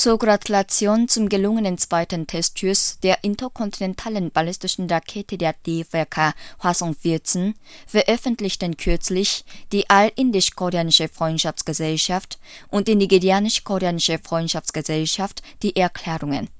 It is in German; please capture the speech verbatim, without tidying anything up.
Zur Gratulation zum gelungenen zweiten Testschuss der interkontinentalen ballistischen Rakete der D V R K Hwasong vierzehn veröffentlichten kürzlich die All-Indisch-Koreanische Freundschaftsgesellschaft und die Nigerianisch-Koreanische Freundschaftsgesellschaft die Erklärungen.